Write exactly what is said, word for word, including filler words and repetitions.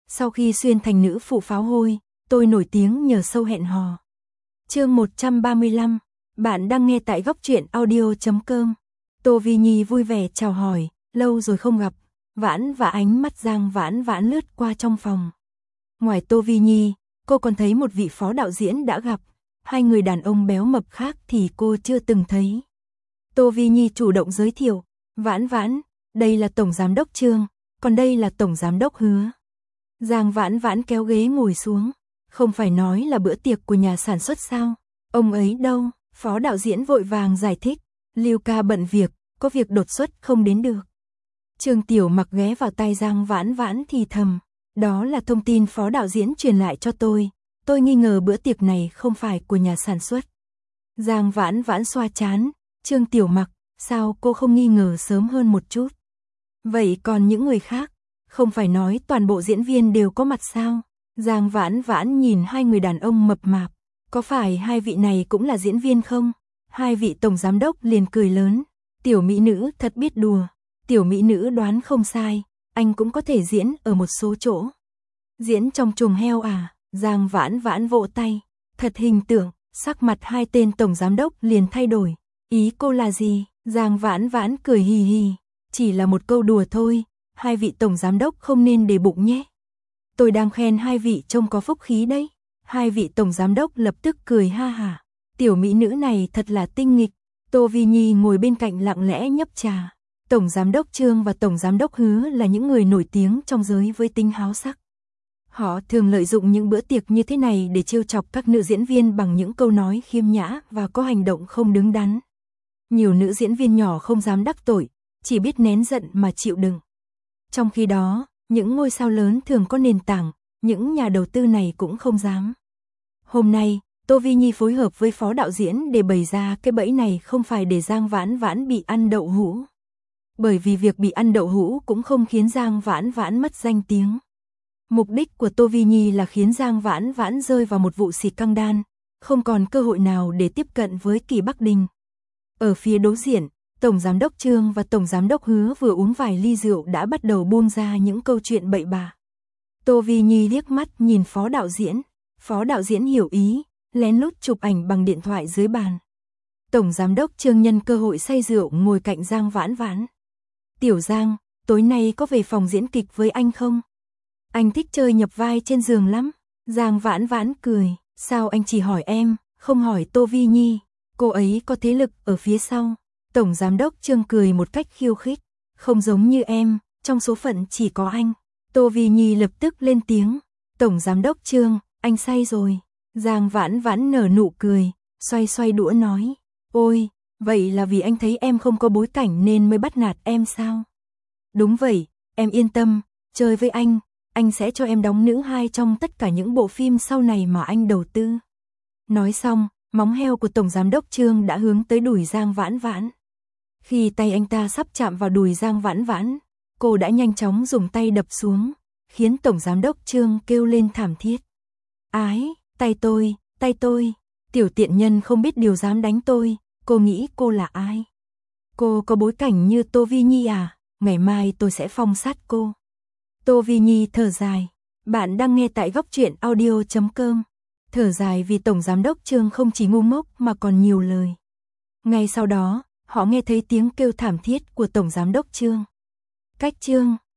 Sau khi xuyên thành nữ phụ pháo hôi, tôi nổi tiếng nhờ show hẹn hò. Chương một trăm ba mươi lăm, bạn đang nghe tại góc truyện audio chấm com. Tô Vi Nhi vui vẻ chào hỏi, lâu rồi không gặp. Vãn và ánh mắt Giang Vãn Vãn lướt qua trong phòng. Ngoài Tô Vi Nhi, cô còn thấy một vị phó đạo diễn đã gặp. Hai người đàn ông béo mập khác thì cô chưa từng thấy. Tô Vi Nhi chủ động giới thiệu, Vãn Vãn, đây là Tổng Giám đốc Trương, còn đây là Tổng Giám đốc Hứa. Giang Vãn Vãn kéo ghế ngồi xuống, không phải nói là bữa tiệc của nhà sản xuất sao? Ông ấy đâu? Phó đạo diễn vội vàng giải thích, Lưu ca bận việc, có việc đột xuất không đến được. Trương Tiểu Mặc ghé vào tai Giang Vãn Vãn thì thầm, đó là thông tin phó đạo diễn truyền lại cho tôi, tôi nghi ngờ bữa tiệc này không phải của nhà sản xuất. Giang Vãn Vãn xoa trán, Trương Tiểu Mặc, sao cô không nghi ngờ sớm hơn một chút? Vậy còn những người khác, không phải nói toàn bộ diễn viên đều có mặt sao? Giang Vãn Vãn nhìn hai người đàn ông mập mạp, có phải hai vị này cũng là diễn viên không? Hai vị tổng giám đốc liền cười lớn, tiểu mỹ nữ thật biết đùa, tiểu mỹ nữ đoán không sai, anh cũng có thể diễn ở một số chỗ. Diễn trong chuồng heo à? Giang Vãn Vãn vỗ tay, thật hình tượng, sắc mặt hai tên tổng giám đốc liền thay đổi. Ý cô là gì? Giang Vãn Vãn cười hì hì, chỉ là một câu đùa thôi, hai vị tổng giám đốc không nên để bụng nhé. Tôi đang khen hai vị trông có phúc khí đấy. Hai vị tổng giám đốc lập tức cười ha hả. Tiểu mỹ nữ này thật là tinh nghịch. Tô Vi Nhi ngồi bên cạnh lặng lẽ nhấp trà. Tổng giám đốc Trương và tổng giám đốc Hứa là những người nổi tiếng trong giới với tính háo sắc. Họ thường lợi dụng những bữa tiệc như thế này để trêu chọc các nữ diễn viên bằng những câu nói khiêm nhã và có hành động không đứng đắn. Nhiều nữ diễn viên nhỏ không dám đắc tội, chỉ biết nén giận mà chịu đựng. Trong khi đó, những ngôi sao lớn thường có nền tảng, những nhà đầu tư này cũng không dám. Hôm nay, Tô Vi Nhi phối hợp với phó đạo diễn để bày ra cái bẫy này không phải để Giang Vãn Vãn bị ăn đậu hũ. Bởi vì việc bị ăn đậu hũ cũng không khiến Giang Vãn Vãn mất danh tiếng. Mục đích của Tô Vi Nhi là khiến Giang Vãn Vãn rơi vào một vụ xì căng đan, không còn cơ hội nào để tiếp cận với Kỳ Bắc Đình. Ở phía đối diện, Tổng Giám đốc Trương và Tổng Giám đốc Hứa vừa uống vài ly rượu đã bắt đầu buông ra những câu chuyện bậy bạ. Tô Vi Nhi liếc mắt nhìn phó đạo diễn, phó đạo diễn hiểu ý, lén lút chụp ảnh bằng điện thoại dưới bàn. Tổng Giám đốc Trương nhân cơ hội say rượu ngồi cạnh Giang Vãn Vãn. Tiểu Giang, tối nay có về phòng diễn kịch với anh không? Anh thích chơi nhập vai trên giường lắm. Giang Vãn Vãn cười, sao anh chỉ hỏi em, không hỏi Tô Vi Nhi, cô ấy có thế lực ở phía sau. Tổng Giám đốc Trương cười một cách khiêu khích, không giống như em, trong số phận chỉ có anh. Tô Vi Nhi lập tức lên tiếng, Tổng Giám đốc Trương, anh say rồi. Giang Vãn Vãn nở nụ cười, xoay xoay đũa nói, ôi, vậy là vì anh thấy em không có bối cảnh nên mới bắt nạt em sao? Đúng vậy, em yên tâm, chơi với anh, anh sẽ cho em đóng nữ hai trong tất cả những bộ phim sau này mà anh đầu tư. Nói xong, móng heo của Tổng Giám đốc Trương đã hướng tới đùi Giang Vãn Vãn. Khi tay anh ta sắp chạm vào đùi Giang Vãn Vãn, cô đã nhanh chóng dùng tay đập xuống, khiến Tổng Giám đốc Trương kêu lên thảm thiết. Ái, tay tôi, tay tôi, tiểu tiện nhân không biết điều dám đánh tôi, cô nghĩ cô là ai? Cô có bối cảnh như Tô Vi Nhi à? Ngày mai tôi sẽ phong sát cô. Tô Vi Nhi thở dài, bạn đang nghe tại góc truyện audio chấm com. Thở dài vì Tổng Giám đốc Trương không chỉ ngu ngốc mà còn nhiều lời. Ngay sau đó, họ nghe thấy tiếng kêu thảm thiết của Tổng Giám đốc Trương. Cách Trương,